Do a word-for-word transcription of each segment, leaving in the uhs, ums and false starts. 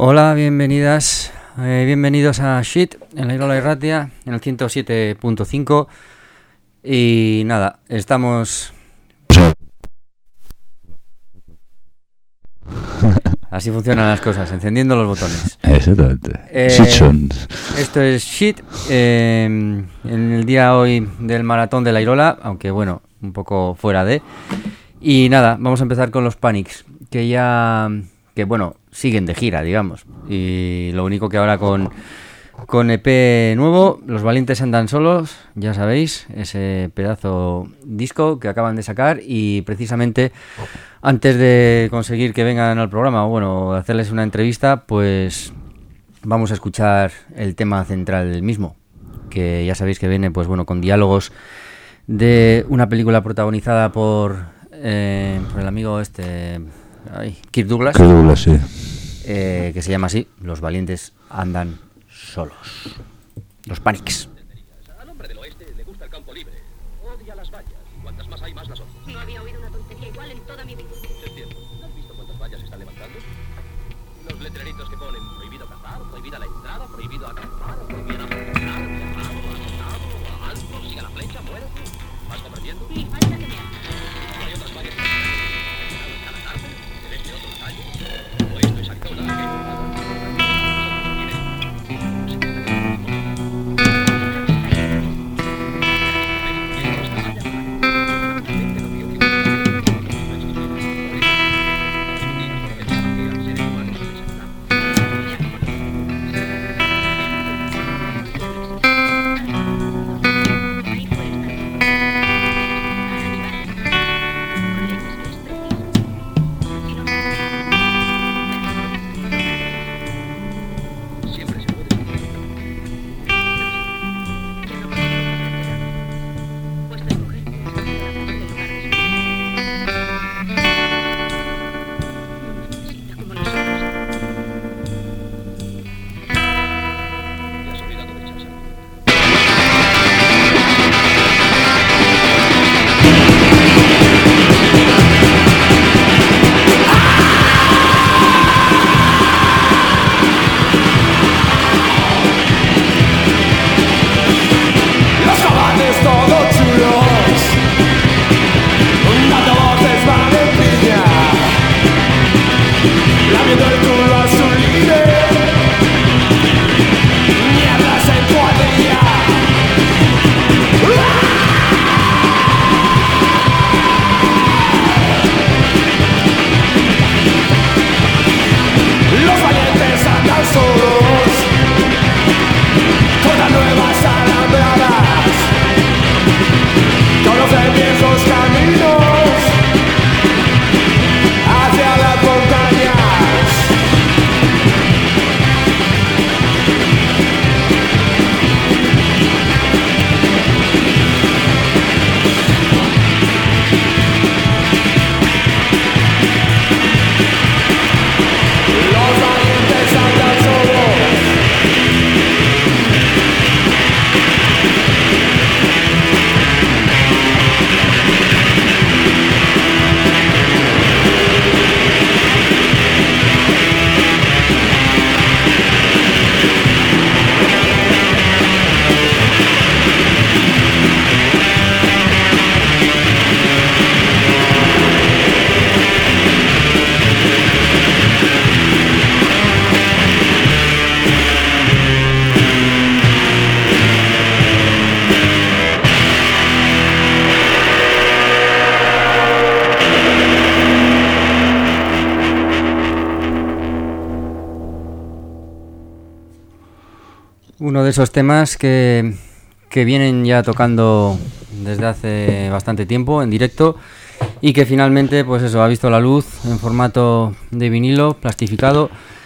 Hola, bienvenidas, eh, bienvenidos a Shit en la Irola Irratia en el ciento siete punto cinco. Y nada, estamos... Así funcionan las cosas, encendiendo los botones. Exactamente. Eh, esto es Shit, eh, en el día hoy del maratón de la Irola, aunque bueno, un poco fuera de... Y nada, vamos a empezar con los Panics, que ya... que bueno, siguen de gira, digamos. Y lo único que ahora con... Con E P nuevo, Los Valientes Andan Solos, ya sabéis, ese pedazo disco que acaban de sacar, y precisamente antes de conseguir que vengan al programa, o bueno, hacerles una entrevista, pues vamos a escuchar el tema central del mismo, que ya sabéis que viene, pues bueno, con diálogos de una película protagonizada por, eh, por el amigo este, ay, Kirk Douglas, Kirk Douglas, sí. eh, que se llama así, Los Valientes Andan Solos. Los Panics. Al hombre del oeste le gusta el campo libre. Odia las vallas. Cuantas más hay, más las odia. No había oído una tontería igual en toda mi vida. Es cierto. ¿Has visto cuántas vallas se están levantando? Los letreritos que ponen prohibido cazar, prohibida la entrada, prohibido acampar, prohibido apuntar, viajado, asustado, alto, siga la flecha, muere. ¿Vas convertiendo? Ni falta que me haga. Hay otras vallas que está la cárcel, en este otro la calle. O esto es Arizona, que hay uno de esos temas que, que vienen ya tocando desde hace bastante tiempo en directo y que finalmente, pues eso, ha visto la luz en formato de vinilo plastificado.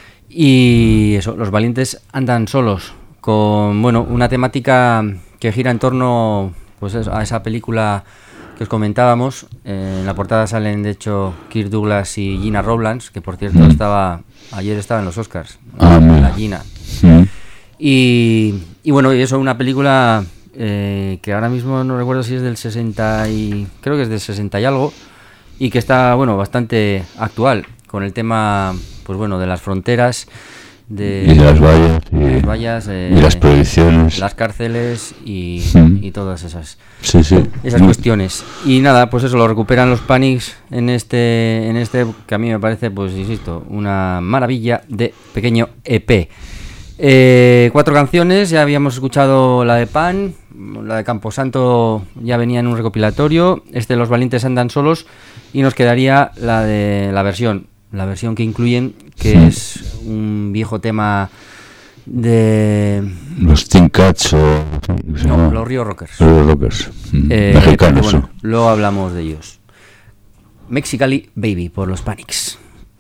Y eso, Los Valientes Andan Solos, con bueno, una temática que gira en torno, pues eso, a esa película que os comentábamos. Eh, en la portada salen de hecho Kirk Douglas y Gina Rowlands, que por cierto estaba ayer estaba en los Oscars, ah, la Gina. Sí. Y, y bueno, y eso, una película eh, que ahora mismo no recuerdo si es del sesenta y creo que es del sesenta y algo, y que está bueno bastante actual con el tema, pues bueno, de las fronteras de, y de las vallas y, las, vallas, eh, y las prohibiciones, las cárceles y, mm. y todas esas sí, sí. esas Muy... cuestiones. Y nada, pues eso lo recuperan los Panics en este en este que a mí me parece, pues insisto, una maravilla de pequeño E P. Eh, cuatro canciones, ya habíamos escuchado la de Pan, la de Camposanto ya venía en un recopilatorio, este Los Valientes Andan Solos, y nos quedaría la de la versión, la versión que incluyen, que sí. es un viejo tema de los Teen Cats o no, los Rio Rockers, los Rockers eh, mexicanos. Bueno, luego hablamos de ellos. Mexicali Baby por los Panics.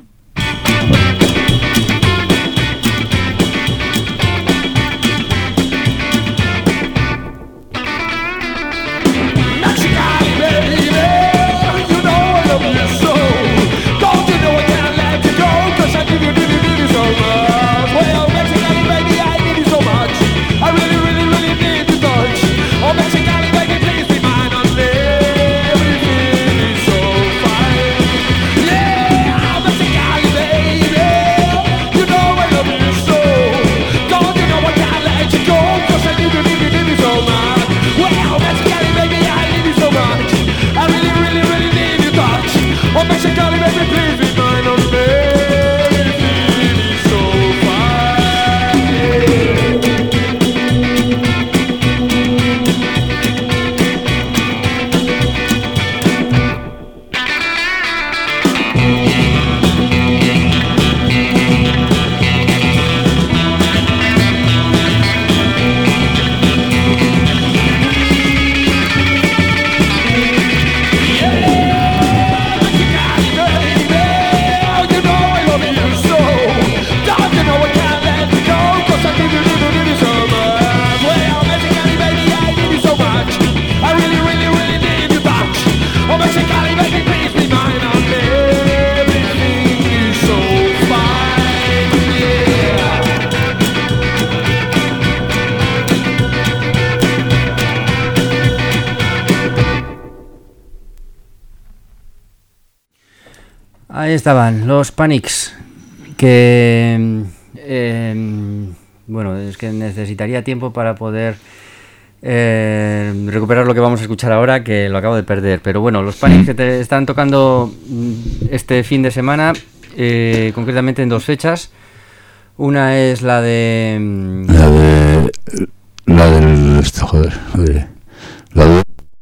Ahí estaban los Panics, que eh, bueno, es que necesitaría tiempo para poder eh, recuperar lo que vamos a escuchar ahora, que lo acabo de perder. Pero bueno, los Panics que te están tocando este fin de semana, eh, concretamente en dos fechas. Una es la de la de la del esto, joder, de, la de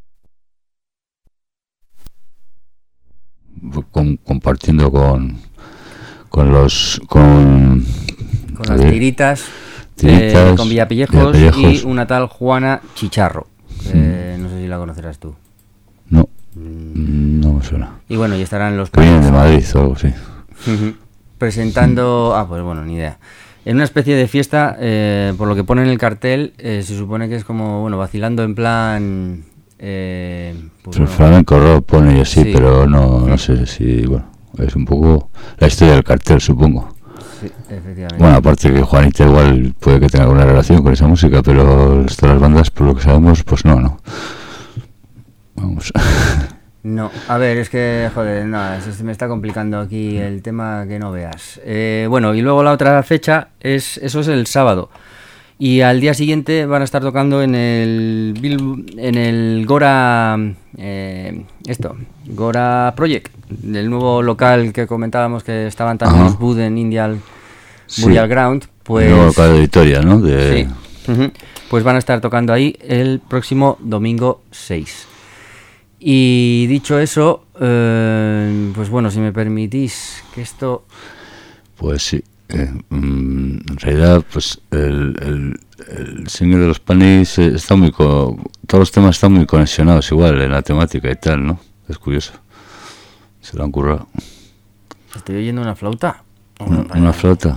Con, compartiendo con con los con, con las tiritas, tiritas eh, con Villapellejos, Villapellejos y una tal Juana Chicharro, que mm. no sé si la conocerás tú. No, mm. no me suena. Y bueno, y estarán los Vienen de Madrid o algo así. Uh-huh. Presentando, mm. ah pues bueno, ni idea. En una especie de fiesta, eh, por lo que pone en el cartel, eh, se supone que es como, bueno, vacilando en plan Eh, pues el bueno, flamenco rock pone y así, sí. pero no, no sé si, bueno, es un poco la historia del cartel, supongo. Sí, efectivamente. Bueno, aparte que Juanita igual puede que tenga alguna relación con esa música, pero todas las bandas, por lo que sabemos, pues no, no. Vamos. No, a ver, es que, joder, no, se me está complicando aquí el tema que no veas. Eh, bueno, y luego la otra fecha, es eso es el sábado. Y al día siguiente van a estar tocando en el en el Gora eh, esto Gora Project, el nuevo local que comentábamos que estaban también los Bud en Indian Burial sí. Ground, pues el nuevo local de Vitoria, ¿no? De... Sí. Uh-huh. Pues van a estar tocando ahí el próximo domingo seis. Y dicho eso, eh, pues bueno, si me permitís que esto, pues sí. Eh, mm, en realidad, pues el, el, el single de los Panics está muy co- todos los temas están muy conexionados igual en la temática y tal, ¿no? Es curioso, se lo han currado. ¿Estoy oyendo una flauta? Una, una flauta.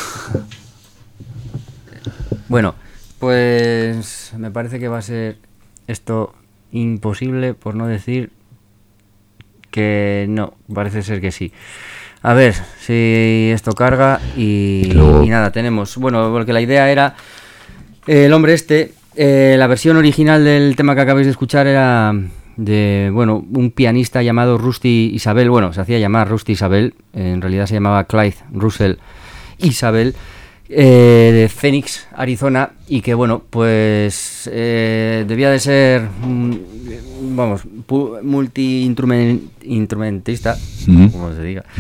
Bueno, pues me parece que va a ser esto imposible, por no decir que no, parece ser que sí. A ver si esto carga y, y nada, tenemos, bueno, porque la idea era, eh, el hombre este, eh, la versión original del tema que acabáis de escuchar era de, bueno, un pianista llamado Rusty Isabel, bueno, se hacía llamar Rusty Isabel, en realidad se llamaba Clyde Russell Isabel, eh, de Phoenix, Arizona, y que bueno, pues eh, debía de ser, mm, vamos, pu- multi-instrumentista, Ujú. como se diga,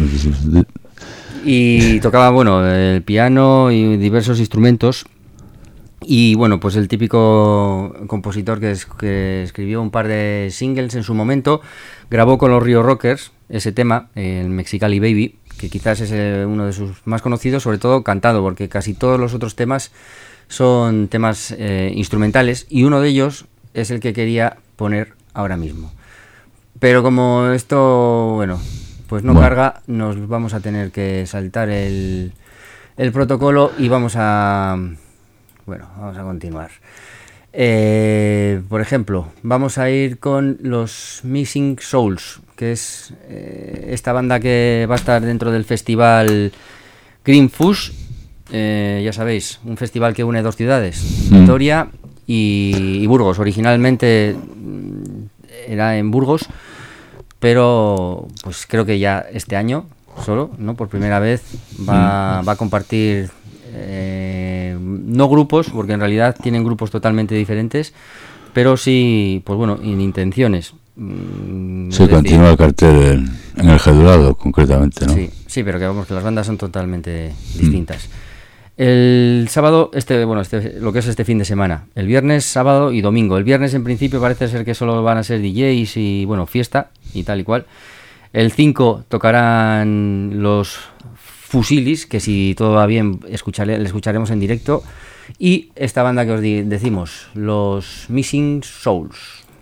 y tocaba, bueno, el piano y diversos instrumentos. Y bueno, pues el típico compositor que, es, que escribió un par de singles en su momento, grabó con los Rio Rockers ese tema, el Mexicali Baby, que quizás es eh, uno de sus más conocidos, sobre todo cantado, porque casi todos los otros temas son temas eh, instrumentales, y uno de ellos es el que quería poner ahora mismo. Pero como esto, bueno, pues no Bueno. carga, nos vamos a tener que saltar el, el protocolo y vamos a... Bueno, vamos a continuar. Eh, por ejemplo, vamos a ir con los Missing Souls, que es eh, esta banda que va a estar dentro del festival Green Fush. Eh, ya sabéis, un festival que une dos ciudades, Mm. Vitoria y, y Burgos. Originalmente mm, era en Burgos, pero pues creo que ya este año solo, ¿no? Por primera vez va, va a compartir eh, no grupos, porque en realidad tienen grupos totalmente diferentes, pero sí, pues bueno, en intenciones. Mm, es Se decir, continúa el cartel en, en el Gedulado, concretamente, ¿no? Sí, sí, pero que vamos, que las bandas son totalmente distintas. El sábado, este, bueno, este, lo que es este fin de semana, el viernes, sábado y domingo. El viernes en principio parece ser que solo van a ser D Js y, bueno, fiesta y tal y cual. El cinco tocarán los Fusilis, que si todo va bien escucharé, le escucharemos en directo. Y esta banda que os di- decimos, los Missing Souls.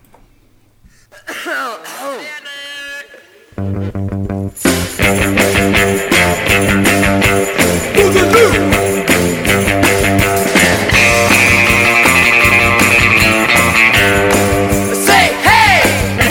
Say hey!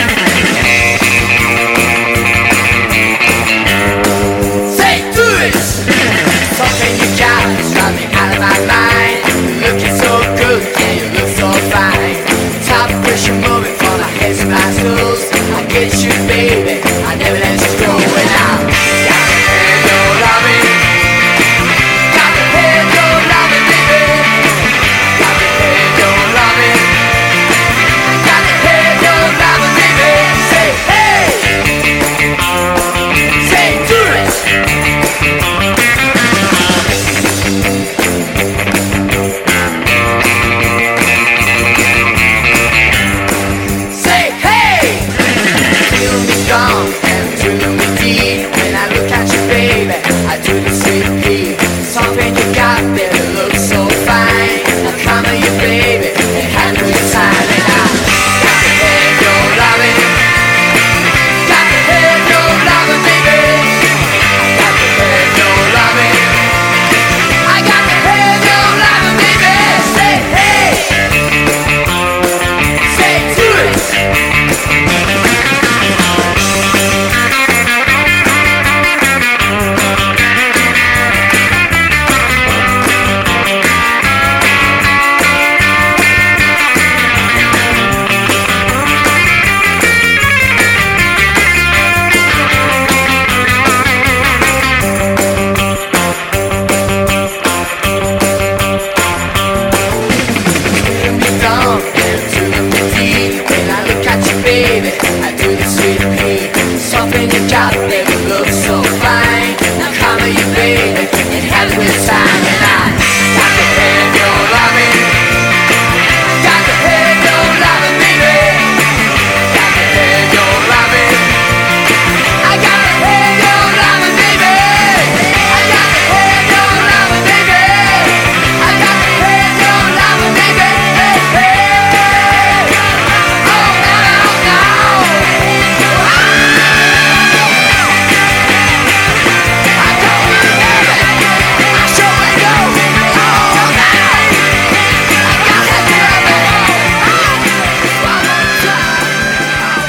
Say do it! Something you got is driving out of my mind. You're looking so good, yeah, you look so fine. Top pressure moving for the heads of my schools. I get you, baby. I never let you go when I'm got the head, you're loving. Got the head, you're loving, baby. Got the head, you're loving. Got the head, you're loving, baby. Say hey. Say do it. Say hey. Feel me gone and thrill me deep. When I look at you, baby, I do the sweet pea. Something you got there that looks so fine. Now come on, you baby, and hand me time. And I got the head, you're loving. Got the head, you're loving, baby. Got the head, you're loving. I got the head, you're loving, baby. Say hey. Say do it. Feel me down and thrill me deep. When I look at you, baby, I do the sweet pea. Something you got there that looks so fine. Now come on, you baby, and have a good time. And I got the head, you're loving. Got the head, you're loving, baby. Got the head, you're loving. I got the head, you're loving, baby. I got the head, you're loving, baby. I got the head, you're loving, baby. Hey, hey. Oh, no, no, no. I don't believe it. I sure do. Oh, no. I got that loving. Oh, one more time.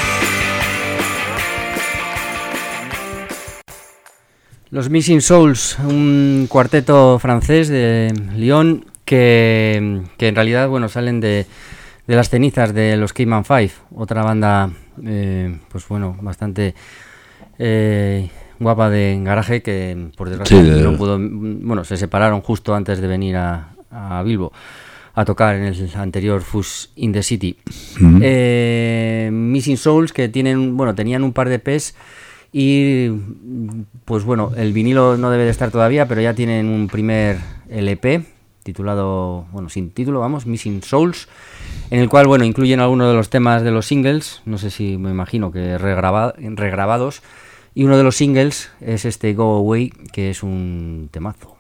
Oh, yeah. Los Missing Souls, un cuarteto francés de Lyon que, que en realidad, bueno, salen de, de las cenizas de los Cayman Five, otra banda, eh, pues bueno, bastante, eh, guapa de Garaje, que por desgracia Sí, de- no pudo, bueno, se separaron justo antes de venir a, a Bilbo a tocar en el anterior Fus in the City. Ujú. Eh, Missing Souls, que tienen, bueno, tenían un par de E Pes y pues bueno, el vinilo no debe de estar todavía, pero ya tienen un primer L P titulado, bueno, sin título, vamos, Missing Souls, en el cual, bueno, incluyen algunos de los temas de los singles, no sé si me imagino que regraba- regrabados, y uno de los singles es este Go Away, que es un temazo.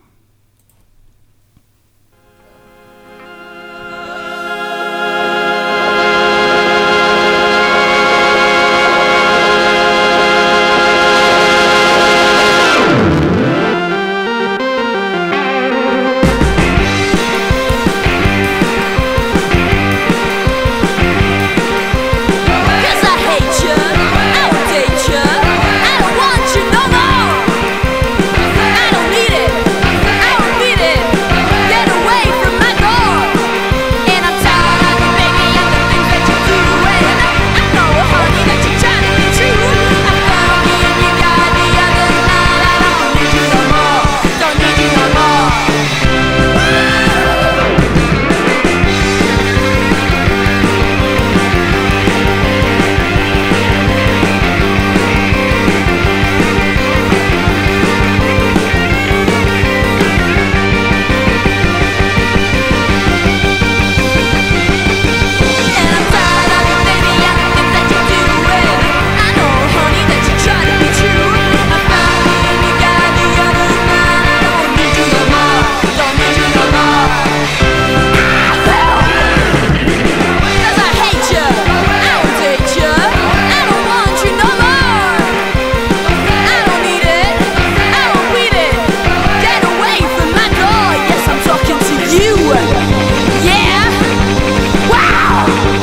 Cause I hate you, I don't date you, I don't want you no more. I don't need it, I don't need it. Get away from my door. And I'm tired of you, baby, and the things that you're doing. I know, honey, that you're trying to be true. I found me and you got the other night. I don't need you no more, don't need you no more. And I'm tired of you, baby, and the things that you're doing. I know, honey, that you're trying to be true. I found me and you got the other night. I don't need you no more, don't need you no more. Cause I hate you, I don't date you, I don't want you no more. I don't need it, I don't need it. Get away from my door. Yes, I'm talking to you. Yeah. Wow!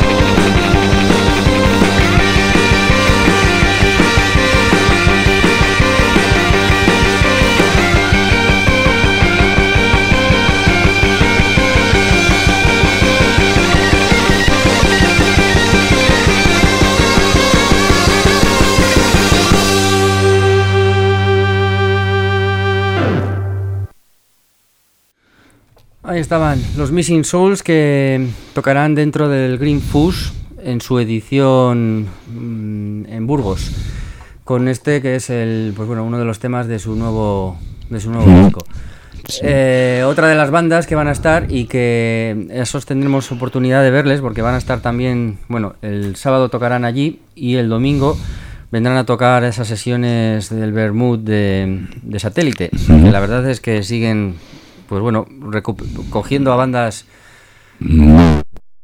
Ahí estaban los Missing Souls, que tocarán dentro del Green Fus en su edición mm, en Burgos, con este que es el, pues bueno, uno de los temas de su nuevo de su nuevo Ujú. disco. Eh, otra de las bandas que van a estar y que esos tendremos oportunidad de verles porque van a estar también, bueno, el sábado tocarán allí y el domingo vendrán a tocar esas sesiones del Vermouth de, de Satélite, Ujú. que la verdad es que siguen, pues bueno, recu- cogiendo a bandas No.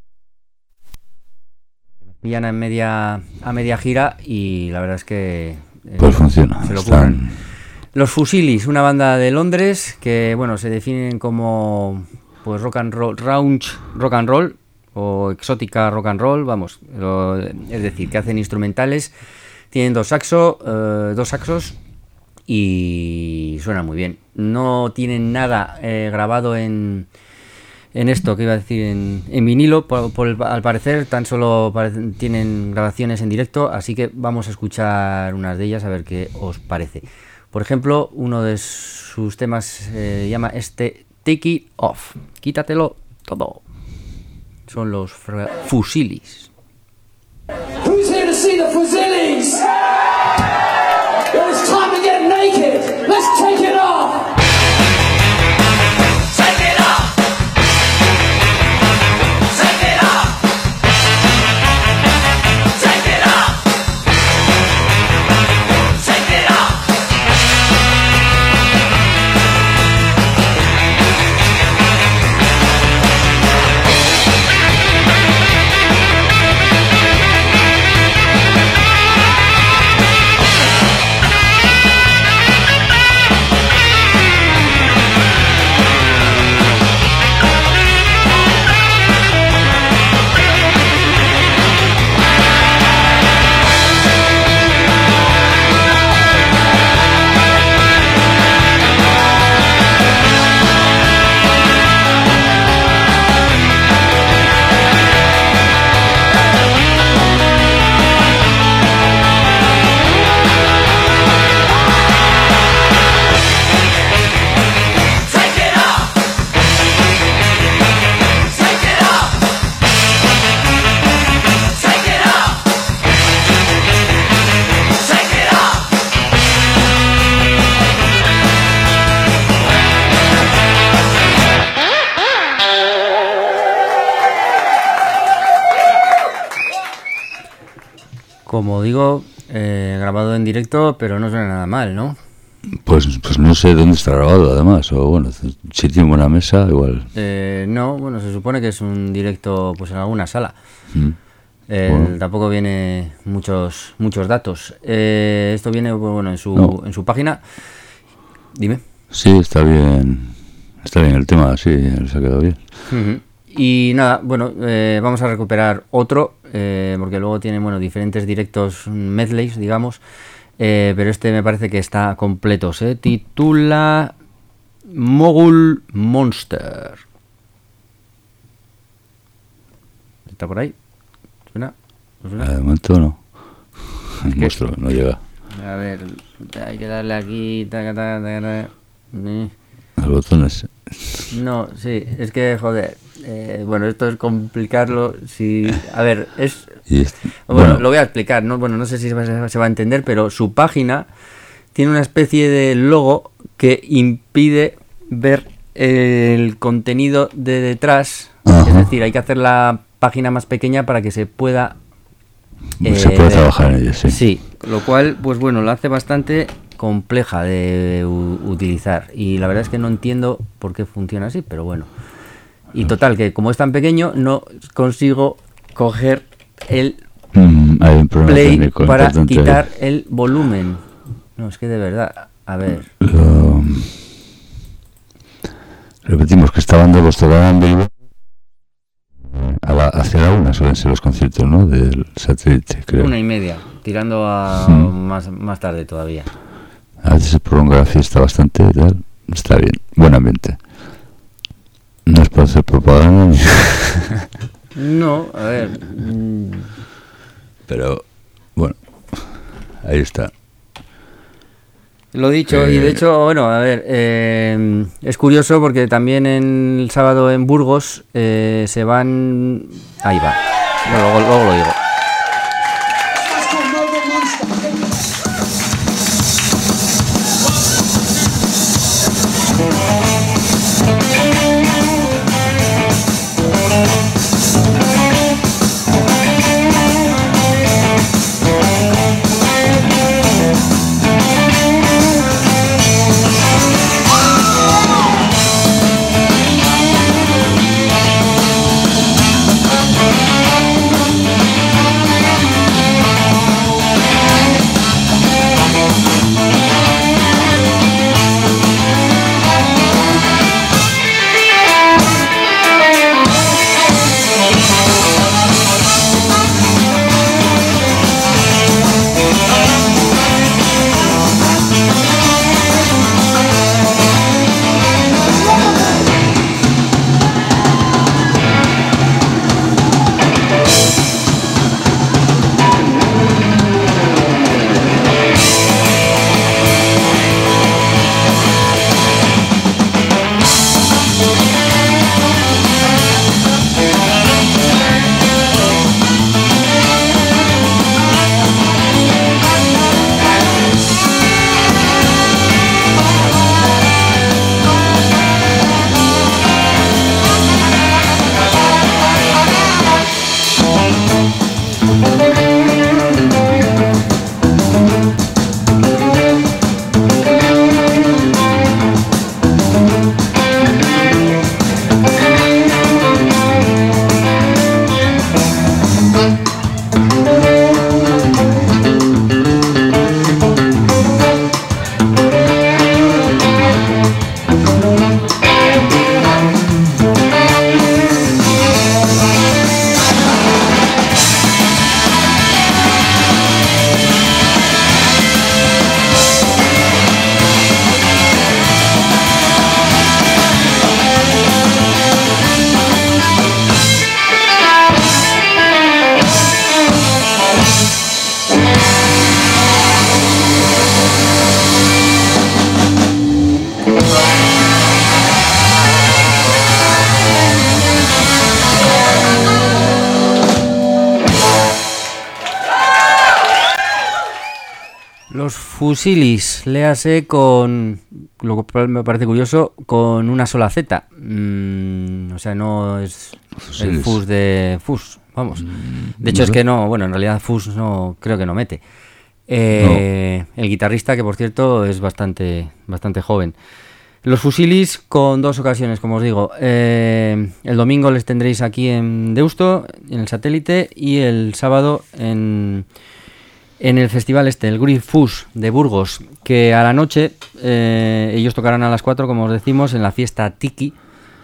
pillan en media, a media gira y la verdad es que eh, Pues funciona. se lo Están- ocurren. Los Fusilis, una banda de Londres que, bueno, se definen como pues rock and roll, lounge rock and roll o exótica rock and roll, vamos, lo- es decir, que hacen instrumentales, tienen dos saxo, eh, dos saxos y suenan muy bien. No tienen nada eh, grabado en en esto que iba a decir en, en vinilo, por, por el- al parecer tan solo parece- tienen grabaciones en directo, así que vamos a escuchar unas de ellas a ver qué os parece. Por ejemplo, uno de sus temas se llama este Take It Off, quítatelo todo. Son los fra- Fusilis. Who's here to see the Fusilis? Well, it's time to get naked. Let's take it off. Take it off. Take it off. Take it off. Take it off. Take Como digo, eh, grabado en directo, pero no suena nada mal, ¿no? Pues, pues no sé dónde está grabado, además, o bueno, si tiene buena mesa, igual. Eh, no, bueno, se supone que es un directo pues en alguna sala. Mm. Eh, Bueno. Tampoco viene muchos muchos datos. Eh, esto viene pues, bueno en su No. en su página. Dime. Sí, está bien, está bien el tema, sí, les ha quedado bien. Ujú. Y nada, bueno, eh, vamos a recuperar otro, eh, porque luego tiene, bueno, diferentes directos medleys, digamos, eh, pero este me parece que está completo. Se titula Mogul Monster. ¿Está por ahí? ¿Suena? ¿No suena? De momento no. El ¿Qué? monstruo no llega. A ver, hay que darle aquí. Taca, taca, taca, taca. Eh. Los botones. No, sí, es que, joder, eh, bueno, esto es complicarlo, si, a ver, es, Y este- bueno, bueno, lo voy a explicar, ¿no? Bueno, no sé si se va, se va a entender, pero su página tiene una especie de logo que impide ver el contenido de detrás, Ajá. es decir, hay que hacer la página más pequeña para que se pueda... se eh, puede ver. trabajar en ello, sí. Sí, lo cual, pues bueno, lo hace bastante compleja de u- utilizar y la verdad es que no entiendo por qué funciona así, pero bueno. Y total, que como es tan pequeño, no consigo coger el Mm, hay un problema play técnico para importante. quitar el volumen. No, es que de verdad, a ver. Lo- Repetimos que esta banda los tocará en Bilbao a la- hacia la una suelen ser los conciertos, ¿no? Del satélite, creo. Una y media, tirando a Mm. más, más tarde todavía. A veces se prolonga la fiesta bastante y tal. Está bien, buen ambiente. No es para hacer propaganda, ni- No, a ver. mm, pero bueno, ahí está. Lo dicho, y de Eh, hecho, bueno, a ver, eh, es curioso porque también en el sábado en Burgos eh, se van... Ahí va, luego, luego, luego lo digo. That's called Mogul Monster. Los Fusilis, léase con, lo cual me parece curioso, con una sola Z. Mm, o sea, no es el Fusilis. Fus de Fus, vamos. De hecho, no es sé. que no, bueno, en realidad Fuss no, creo que no mete. Eh, El guitarrista, que por cierto es bastante, bastante joven. Los Fusilis con dos ocasiones, como os digo. Eh, el domingo les tendréis aquí en Deusto, en el Satélite, y el sábado en, en el festival este, el Green Fus de Burgos, que a la noche eh, ellos tocarán a las cuatro, como os decimos, en la fiesta Tiki.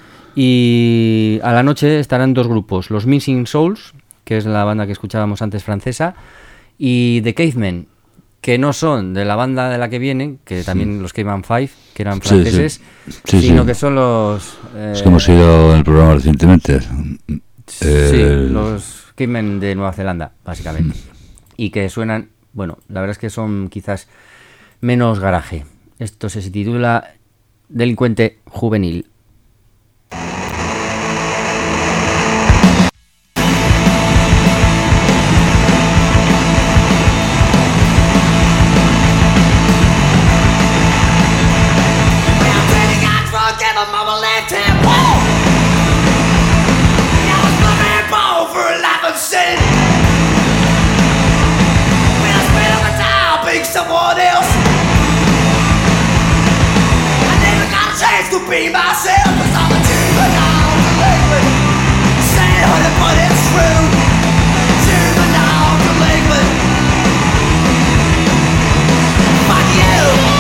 Y a la noche estarán dos grupos, los Missing Souls, que es la banda que escuchábamos antes francesa, y The Cavemen, que no son de la banda de la que vienen, que también los Caveman Five, que eran Sí, franceses, sí. Sí, sino sí. que son los... eh, Es que hemos ido en el programa recientemente. sí, El- los Cavemen de Nueva Zelanda, básicamente. Y que suenan, bueno, la verdad es que son quizás menos garaje. Esto se titula Delincuente Juvenil. Someone else. I never got a chance to be myself, 'cause I'm a juvenile delinquent. Sad hearted, but it's true. Juvenile delinquent. Fuck you.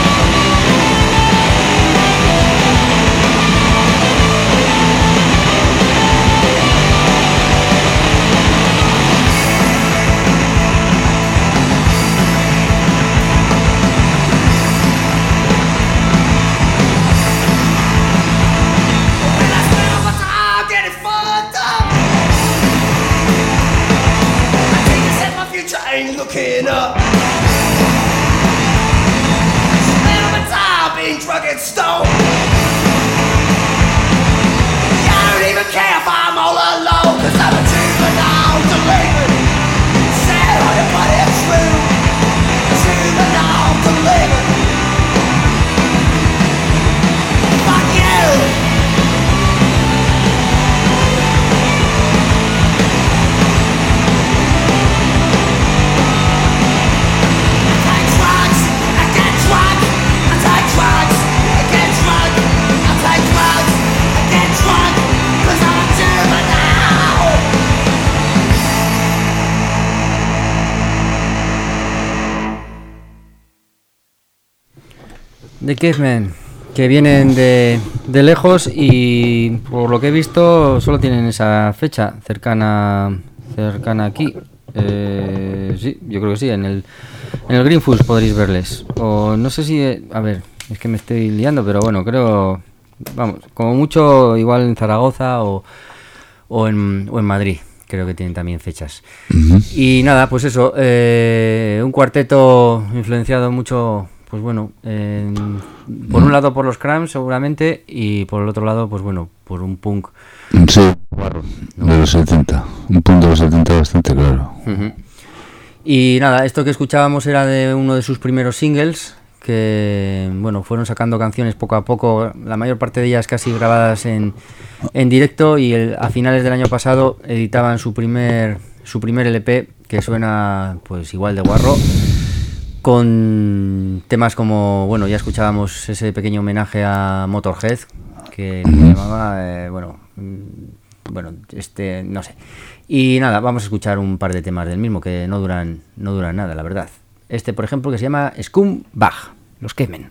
Ain't looking up. Spend my time being drunk and stoned. I don't even care if I'm all alone, 'cause I'm a juvenile delinquent. Sad hearted, but it's true. Juvenile delinquent. Fuck you. The Cavemen, que vienen de, de lejos y por lo que he visto solo tienen esa fecha cercana cercana aquí. Eh, sí, yo creo que sí, en el en el Green Fus podréis verles. O no sé si, eh, a ver, es que me estoy liando, pero bueno, creo, vamos, como mucho igual en Zaragoza o, o, en, o en Madrid. Creo que tienen también fechas. Ujú. Y nada, pues eso, eh, un cuarteto influenciado mucho, pues bueno, en- por un lado por los Cramps seguramente, y por el otro lado, pues bueno, por un punk. Sí, de los setenta. Un punto de los setenta bastante claro. Ujú. Y nada, esto que escuchábamos era de uno de sus primeros singles, que bueno, fueron sacando canciones poco a poco, la mayor parte de ellas casi grabadas en, en directo, y el- a finales del año pasado editaban su primer su primer L P, que suena pues igual de guarro, con temas como, bueno, ya escuchábamos ese pequeño homenaje a Motorhead, que se llamaba, eh, bueno, mm, bueno, este, no sé. Y nada, vamos a escuchar un par de temas del mismo que no duran, no duran nada, la verdad. Este, por ejemplo, que se llama Scumbag, los Cavemen.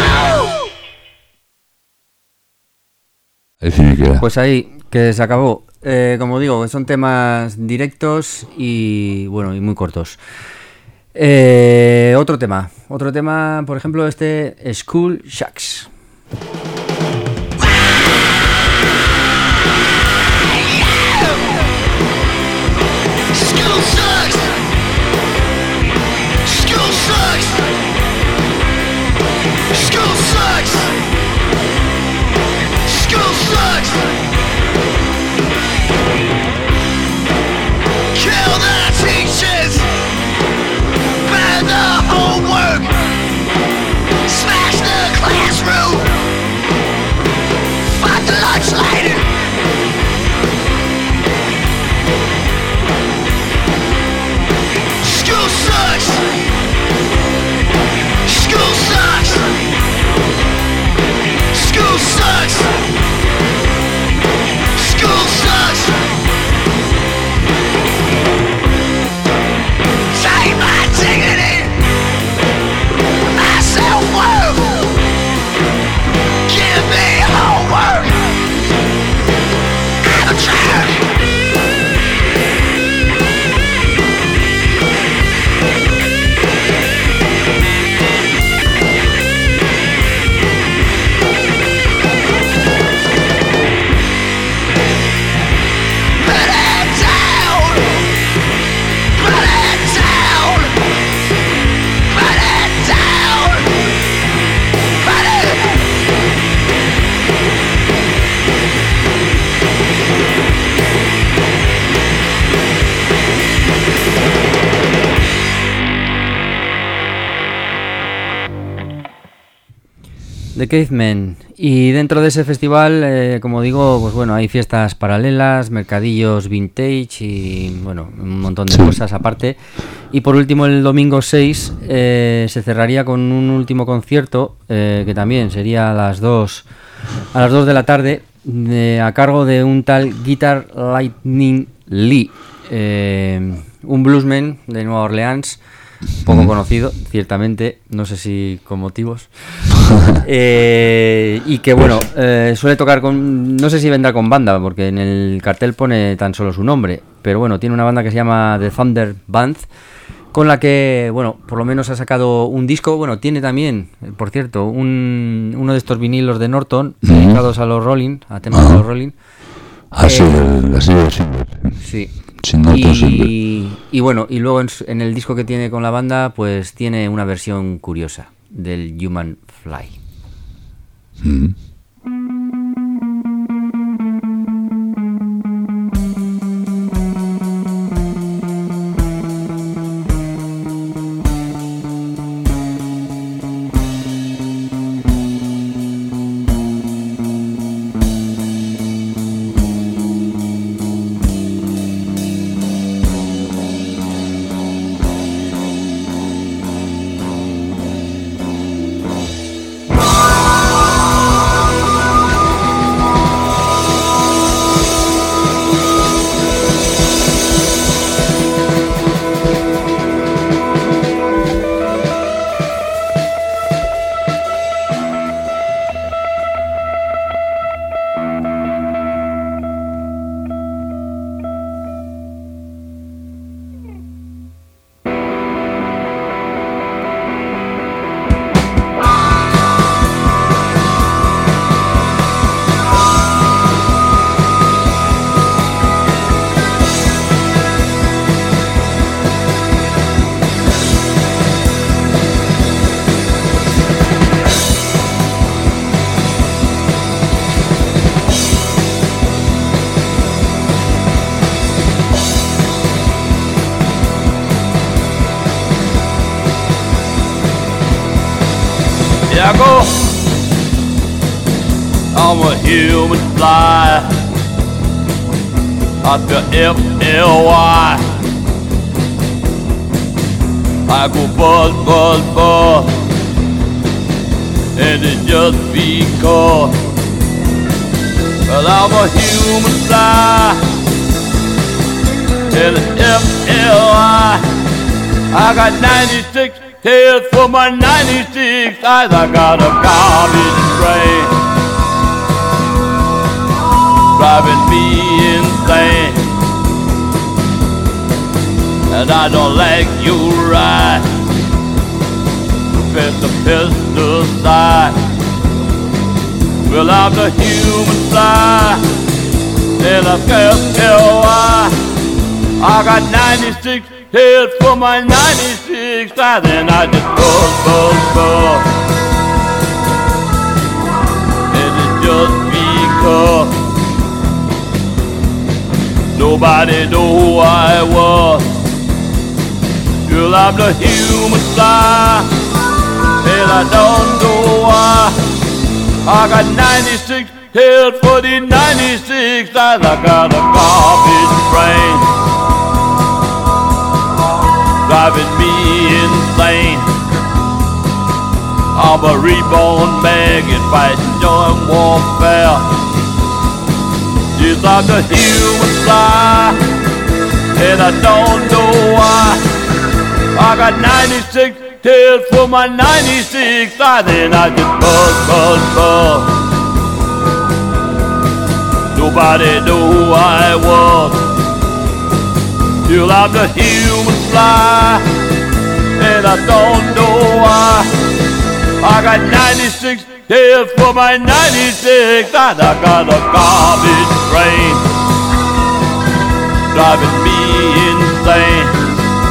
Ahí tiene que ir. Pues ahí, que se acabó. Eh, como digo, son temas directos y bueno, y muy cortos. Eh, otro tema, otro tema, por ejemplo, este School Shacks. School sucks. School sucks. School sucks. School sucks. Kill the teachers. Ban the homework. Smash the classroom. Fight the lunch lady. School sucks. School sucks. School sucks. School sucks. Take my dignity, my self-worth. Give me homework. I'm a jerk. The Cavemen. Y dentro de ese festival, eh, como digo, pues bueno, hay fiestas paralelas, mercadillos vintage y bueno, un montón de Sí. cosas aparte. Y por último, el domingo seis eh, se cerraría con un último concierto eh, que también sería a las dos a las dos de la tarde eh, a cargo de un tal Guitar Lightning Lee, eh, un bluesman de Nueva Orleans. Poco conocido, ciertamente, no sé si con motivos. eh, y que bueno, eh, suele tocar con. No sé si vendrá con banda, porque en el cartel pone tan solo su nombre. Pero bueno, tiene una banda que se llama The Thunder Band, con la que, bueno, por lo menos ha sacado un disco. Bueno, tiene también, por cierto, un, uno de estos vinilos de Norton, Ujú. dedicados a los Rolling, a temas de Ajá. los Rolling. Así, Eh, así de simple. Sí. Sin Norton Silver. Y, y bueno, y luego en, su- en el disco que tiene con la banda, pues tiene una versión curiosa del Human Fly. Mm. I go. I'm a human fly. I feel F L Y. I go buzz, buzz, buzz. And it just because. Well, I'm a human fly. And it's F L I. I got ninety-six tears for my ninety-six eyes. I got a garbage brain. driving me insane. And I don't like your ride. Fit the pesticide. Well, I'm the human fly, and I can't tell why. I got ninety-six heads for my ninety-six eyes, and I just buzz, buzz, buzz. And it's just because nobody knew who I was. Well, I'm the human fly, and I don't know why. I got ninety-six heads for the ninety-six eyes. I got a garbage train driving me insane. I'm a reborn maggot fighting joint warfare. Yes, I'm the human fly, and I don't know why. I got ninety-six tears for my ninety-six eyes, and I just buzz, buzz, buzz. Nobody knew who I was. Till I'm the human fly, and I don't know why. I got ninety-six tears for my ninety-six eyes. I got a garbage train driving me insane.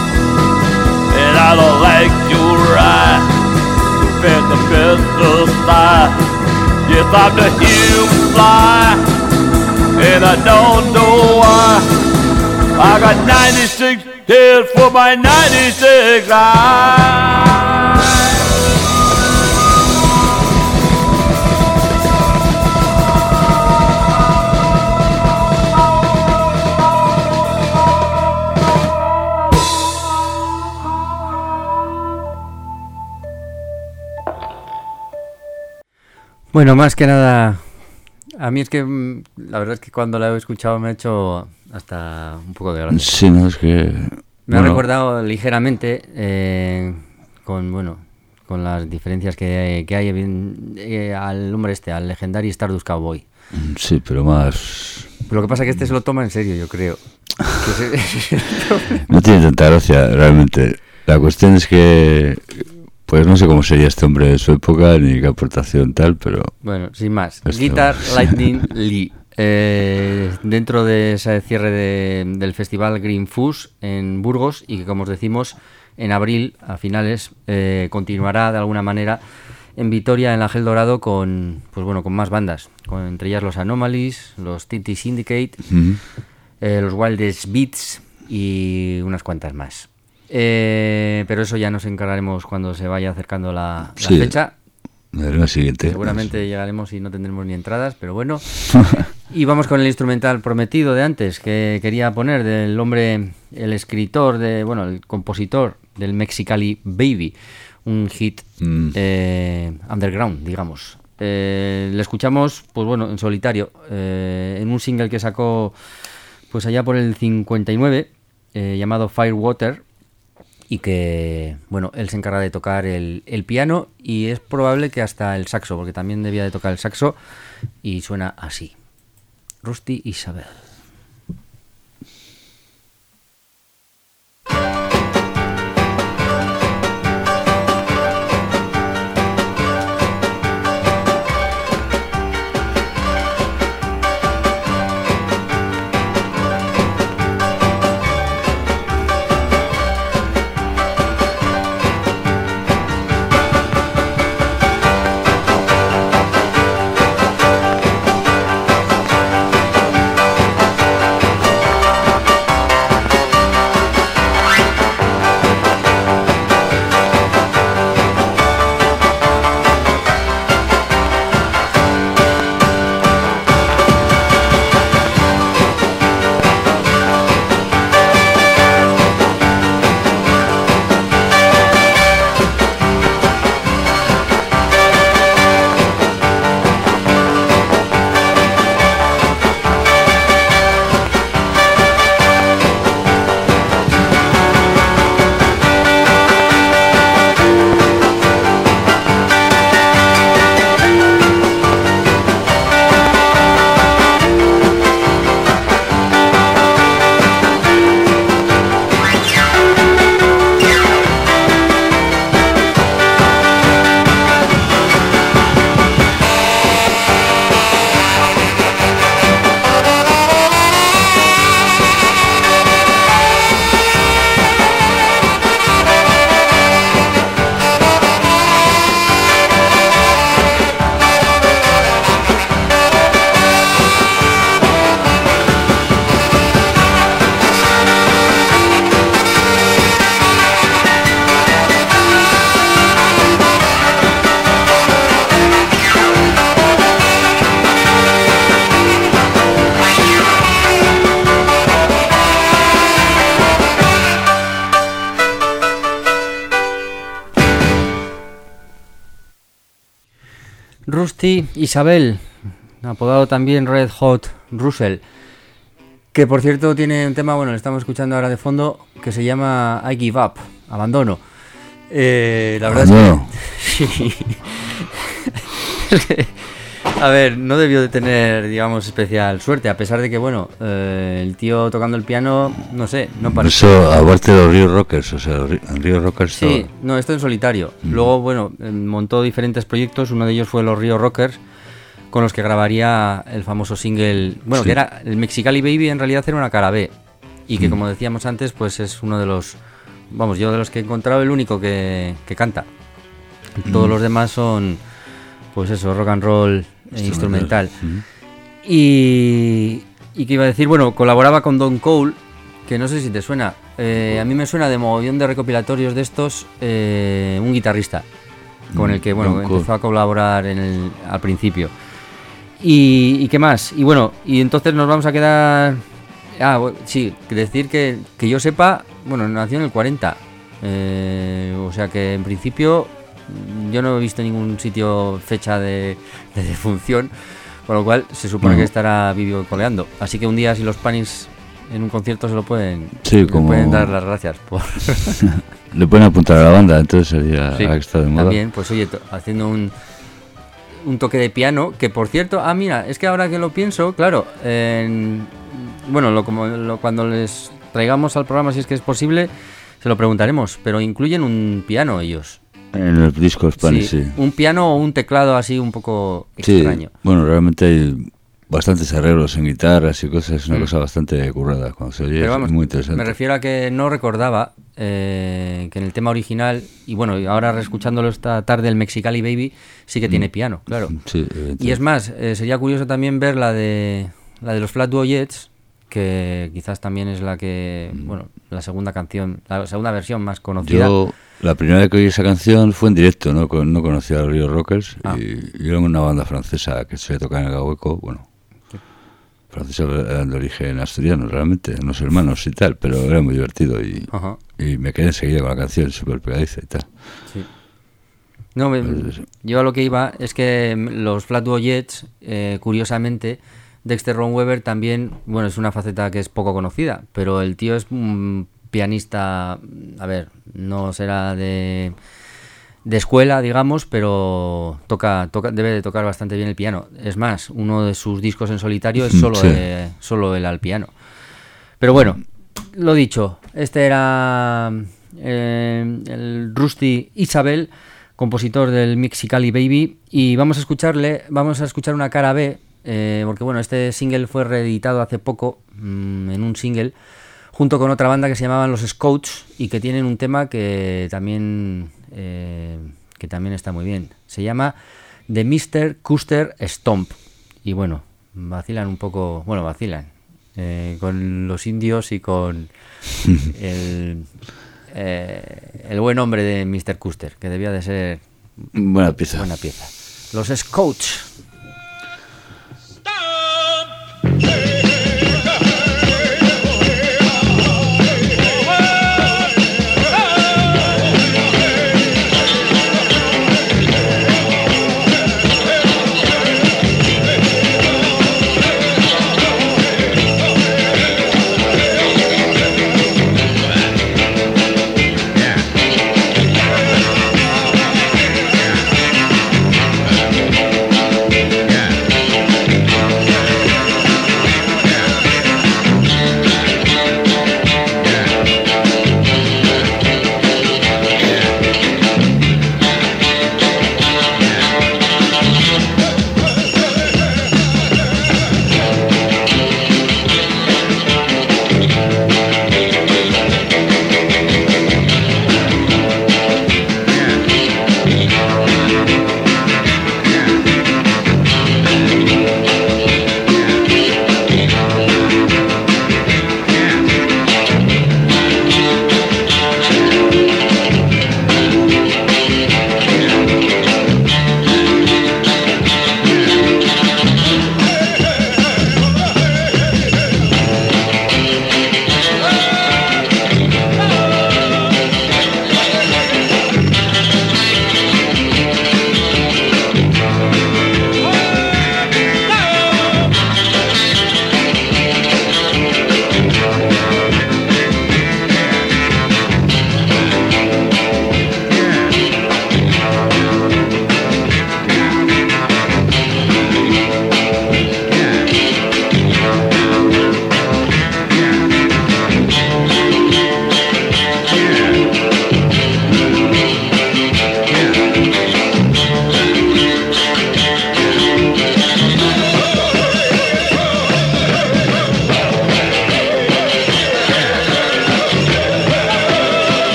I don't like your ride. You fit the pesticide. Yes, I'm the human fly, and I don't know why. I got ninety-six tears for my ninety-six eyes. Bueno, más que nada, a mí es que mm, la verdad es que cuando la he escuchado me ha hecho hasta un poco de gracia. Sí, no, es que... Me ha bueno, recordado ligeramente eh, con, bueno, con las diferencias que, que hay eh, al hombre este, al legendario Stardust Cowboy. sí, pero más... Pero lo que pasa es que este se lo toma en serio, yo creo. Que se- No tiene tanta gracia, realmente. La cuestión es que... Pues no sé cómo sería este hombre de su época, ni qué aportación tal, pero... Bueno, sin más. Esto- Guitar Lightning Lee. Eh, dentro de ese cierre de- del festival Green Fuzz en Burgos, y que, como os decimos, en abril, a finales, eh, continuará de alguna manera en Vitoria, en la Gel Dorado, con, pues bueno, con más bandas. Con, entre ellas los Anomalies, los T T Syndicate, Ujú. eh, los Wildest Beats y unas cuantas más. Eh, pero eso ya nos encargaremos cuando se vaya acercando la, la Sí. fecha. En la siguiente. Seguramente llegaremos y no tendremos ni entradas, pero bueno. Y vamos con el instrumental prometido de antes, que quería poner, del hombre, el escritor, de bueno, el compositor del Mexicali Baby, un hit Mm. eh, underground, digamos. Eh, le escuchamos, pues bueno, en solitario, eh, en un single que sacó pues allá por el cincuenta y nueve, eh, llamado Firewater, y que, bueno, él se encarga de tocar el, el piano y es probable que hasta el saxo, porque también debía de tocar el saxo, y suena así. Rusty Isabel. Firewater, Rusty Isabel, apodado también Red Hot Russell, que por cierto tiene un tema, bueno, lo estamos escuchando ahora de fondo, que se llama I Give Up, abandono. Eh, la verdad Abandono. es que... sí. Es que, a ver, no debió de tener, digamos, especial suerte, a pesar de que, bueno, eh, el tío tocando el piano, no sé, no parece... Eso, aparte de los Rio Rockers, o sea, los Ri- Rio Rockers... Sí, todo- no, esto en solitario. Mm. Luego, bueno, eh, montó diferentes proyectos, uno de ellos fue los Rio Rockers, con los que grabaría el famoso single, bueno, Sí. que era el Mexicali Baby, en realidad era una cara B, y que Mm. como decíamos antes, pues es uno de los, vamos, yo de los que he encontrado el único que, que canta. Todos Mm. los demás son, pues eso, rock and roll e instrumental. Mm. Y, y que iba a decir, bueno, colaboraba con Don Cole, que no sé si te suena. Eh, a mí me suena de mogollón de recopilatorios de estos, eh, un guitarrista con el que, bueno, Don Cole. empezó a colaborar en el, al principio. Y, y qué más. Y bueno, y entonces nos vamos a quedar... Ah, bu- sí, decir que, que yo sepa, bueno, nació en el cuarenta. Eh, o sea que en principio mm, yo no he visto en ningún sitio fecha de, de defunción, con lo cual se supone No. que estará vivo y coleando. Así que un día si los Panis en un concierto se lo pueden, Sí, le como- pueden dar las gracias por... Le pueden apuntar a la banda, entonces sería Sí, ahora que está de moda. también, pues oye, to- haciendo un, un toque de piano, que por cierto, ah, mira, es que ahora que lo pienso, claro, en- bueno, lo, como, lo- cuando les traigamos al programa, si es que es posible, se lo preguntaremos, pero incluyen un piano ellos. En el disco Spanish, sí. Un piano o un teclado así un poco Sí, extraño. bueno, realmente hay bastantes arreglos en guitarras y cosas, es una Mm. cosa bastante currada cuando se oye, Pero vamos, es muy interesante. me refiero a que no recordaba eh, que en el tema original, y bueno, y ahora reescuchándolo esta tarde, el Mexicali Baby sí que tiene piano, claro. Sí, Y evidentemente. es más, eh, sería curioso también ver la de la de los Flat Duo Jets, que quizás también es la que, bueno, la segunda canción, la segunda versión más conocida. Yo, la primera vez que oí esa canción fue en directo, no, Con- no conocía a los Rio Rockers, Ah. y, y era una banda francesa que se toca en el Gahueco, bueno, francesa eran de origen asturiano realmente, unos hermanos y tal, pero era muy divertido y, Ajá, y me quedé enseguida con la canción, súper pegadiza y tal. sí. No, me- Pues, yo a lo que iba es que los Flat Duo Jets, eh, curiosamente, Dexter Ron Weber también, bueno, es una faceta que es poco conocida, pero el tío es un pianista, a ver, no será de, de escuela, digamos, pero toca, toca, debe de tocar bastante bien el piano. Es más, uno de sus discos en solitario es solo, Sí. eh, solo él al piano. Pero bueno, lo dicho, este era eh, el Rusty Isabel, compositor del Mexicali Baby, y vamos a escucharle, vamos a escuchar una cara B, eh, porque bueno, este single fue reeditado hace poco mmm, en un single junto con otra banda que se llamaban los Scouts y que tienen un tema que también eh, que también está muy bien. Se llama The mister Custer Stomp y bueno, vacilan un poco, bueno, vacilan eh, con los indios y con el Eh, el buen hombre de mister Custer, que debía de ser Buena pieza. buena pieza. Los Scouts. Yeah.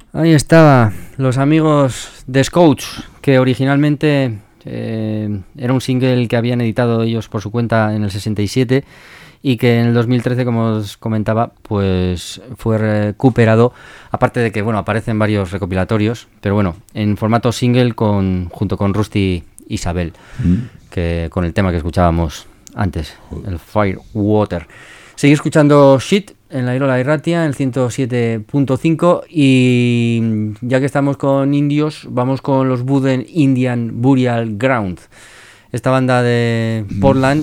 Ahí estaba, los amigos de Scouts, que originalmente eh, era un single que habían editado ellos por su cuenta en el sesenta y siete y que en el dos mil trece, como os comentaba, pues fue recuperado, aparte de que, bueno, aparecen varios recopilatorios, pero bueno, en formato single con junto con Rusty Isabel, mm. que con el tema que escuchábamos antes, el Firewater. Seguí escuchando Shit en la Irola Irratia, en el ciento siete punto cinco, y ya que estamos con indios, vamos con los Wooden Indian Burial Ground, esta banda de Portland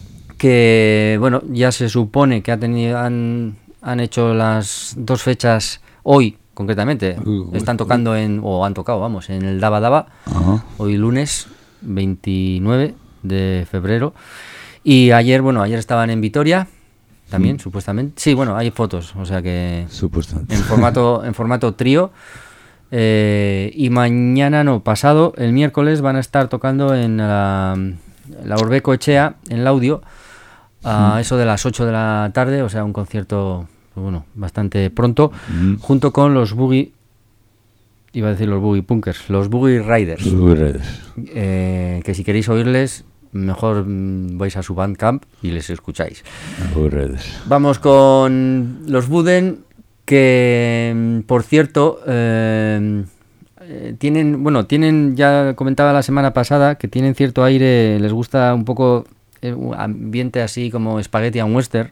que, bueno, ya se supone que ha tenido, han, han hecho las dos fechas hoy, concretamente, están tocando en, o han tocado, vamos, en el Daba Daba, uh-huh. hoy lunes veintinueve de febrero, y ayer, bueno, ayer estaban en Vitoria, también, mm. supuestamente. Sí, bueno, hay fotos, o sea que supuestamente en formato en formato trío. Eh, y mañana, no, pasado, el miércoles van a estar tocando en la, la Orbeco Echea, en Laudio, a mm. eso de las ocho de la tarde, o sea, un concierto, pues bueno, bastante pronto, mm. junto con los Boogie, iba a decir los Boogie Punkers, los Boogie Riders. Los Boogie Riders. Eh, que si queréis oírles, mejor mmm, vais a su Bandcamp y les escucháis. Vamos con los Wooden, que por cierto eh, tienen, bueno, tienen, ya comentaba la semana pasada, que tienen cierto aire, les gusta un poco un ambiente así como Spaghetti and Western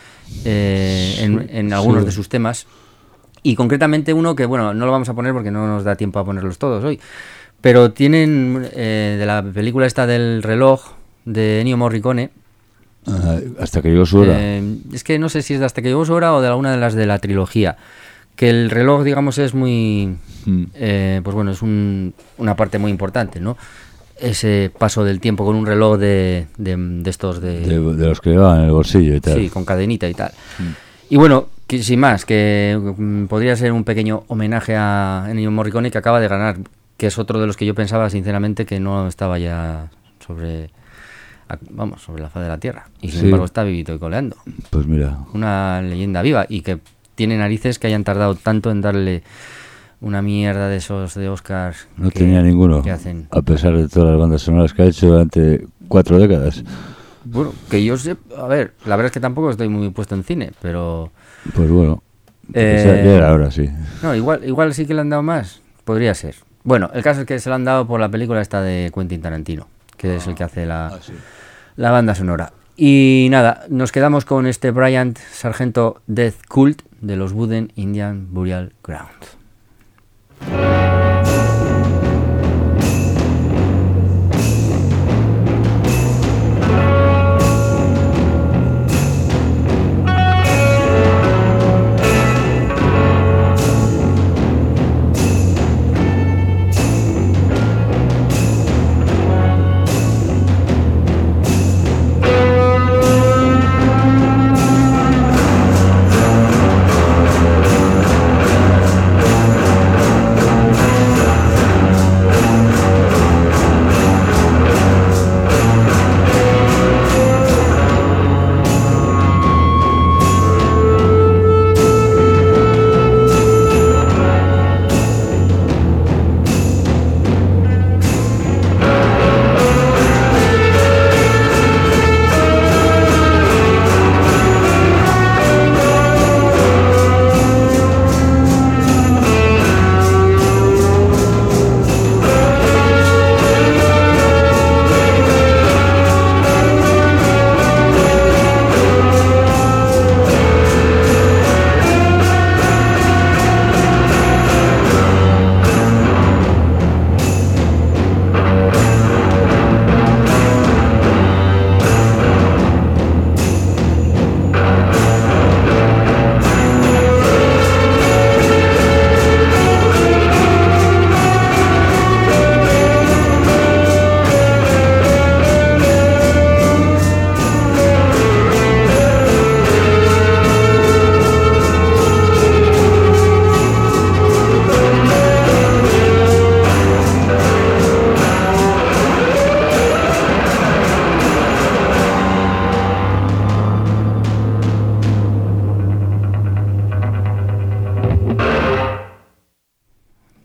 eh, sí, en, en algunos sí. de sus temas, y concretamente uno que, bueno, no lo vamos a poner porque no nos da tiempo a ponerlos todos hoy. Pero tienen eh, de la película esta del reloj de Ennio Morricone. Uh, hasta que llegó su hora. Eh, es que no sé si es de Hasta que llegó su hora o de alguna de las de la trilogía. Que el reloj, digamos, es muy... Mm. Eh, pues bueno, es un, una parte muy importante, ¿no? Ese paso del tiempo con un reloj de, de, de estos de... de... De los que llevaban en el bolsillo y tal. Sí, con cadenita y tal. Mm. Y bueno, que, sin más, que mm, podría ser un pequeño homenaje a Ennio Morricone, que acaba de ganar, que es otro de los que yo pensaba sinceramente que no estaba ya sobre, vamos, sobre la faz de la tierra, y sin sí. embargo está vivito y coleando. Pues mira, una leyenda viva, y que tiene narices que hayan tardado tanto en darle una mierda de esos de Oscars. No que, tenía ninguno, que hacen. A pesar de todas las bandas sonoras que ha hecho durante cuatro décadas. Bueno, que yo sé, a ver, la verdad es que tampoco estoy muy puesto en cine, pero... Pues bueno, eh, ya, ya era hora, sí. No, igual, igual sí que le han dado más, podría ser. Bueno, el caso es que se lo han dado por la película esta de Quentin Tarantino, que ah, es el que hace la, ah, sí. la banda sonora. Y nada, nos quedamos con este Bryant Sargento Death Cult de los Wooden Indian Burial Ground.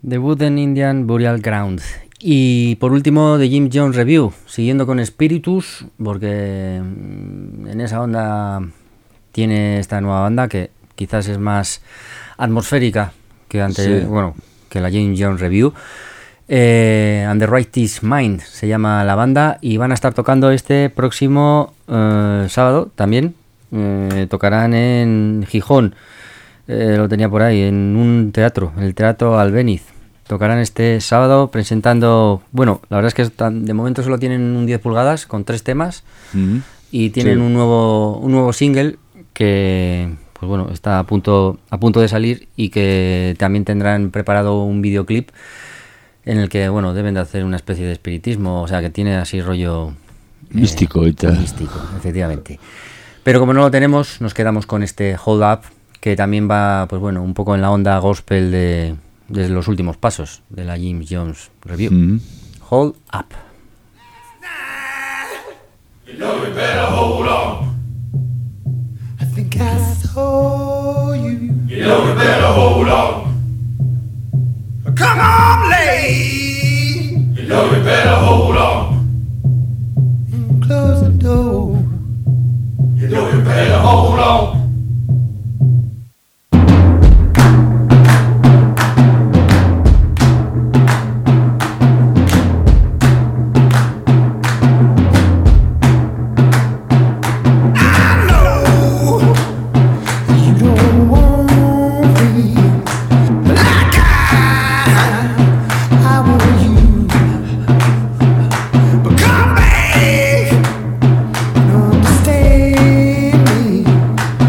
The Wooden Indian Burial Ground. Y por último, The Jim Jones Review, siguiendo con Spiritus, porque en esa onda tiene esta nueva banda que quizás es más atmosférica que ante, sí. bueno, que la Jim Jones Review. Eh, And the Right Is Mine se llama la banda y van a estar tocando este próximo eh, sábado también. Eh, tocarán en Gijón, eh, lo tenía por ahí, en un teatro, el Teatro Albéniz. Tocarán este sábado presentando, bueno, la verdad es que están, de momento solo tienen un diez pulgadas con tres temas mm-hmm. y tienen sí. un nuevo un nuevo single que, pues bueno, está a punto a punto de salir y que también tendrán preparado un videoclip en el que, bueno, deben de hacer una especie de espiritismo, o sea, que tiene así rollo... Místico eh, y tal. Místico, efectivamente. Pero como no lo tenemos, nos quedamos con este Hold Up, que también va, pues bueno, un poco en la onda gospel de, de los últimos pasos de la Jim Jones Review. Mm-hmm. Hold Up. You know we better hold on. I think I saw you. You know we better hold on. Come on, lady. You know we better hold on. And close the door. You know we better hold on. Understand me.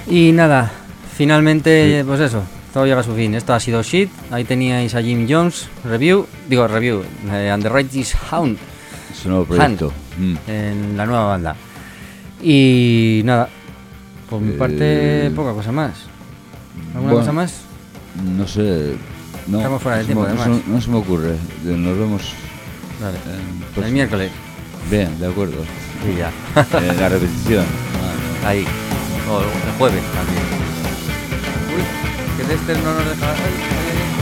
Y nada, finalmente, pues eso, todo llega a su fin. Esto ha sido Shit. Ahí teníais a Jim Jones, review, digo review, eh, And the Righteous Hound. Es un nuevo proyecto. Han, mm. En la nueva banda. Y nada, por mi parte, Eh, poca cosa más. ¿Alguna bueno, cosa más? No sé. No, Estamos fuera de no se tiempo, me- no además. se- No se me ocurre. Nos vemos Vale. en El próximo- miércoles. Bien, de acuerdo. Y ya. Eh, la repetición. Ahí. O el jueves también. Uy, que Dexter no nos deja. Ay, ay, ay.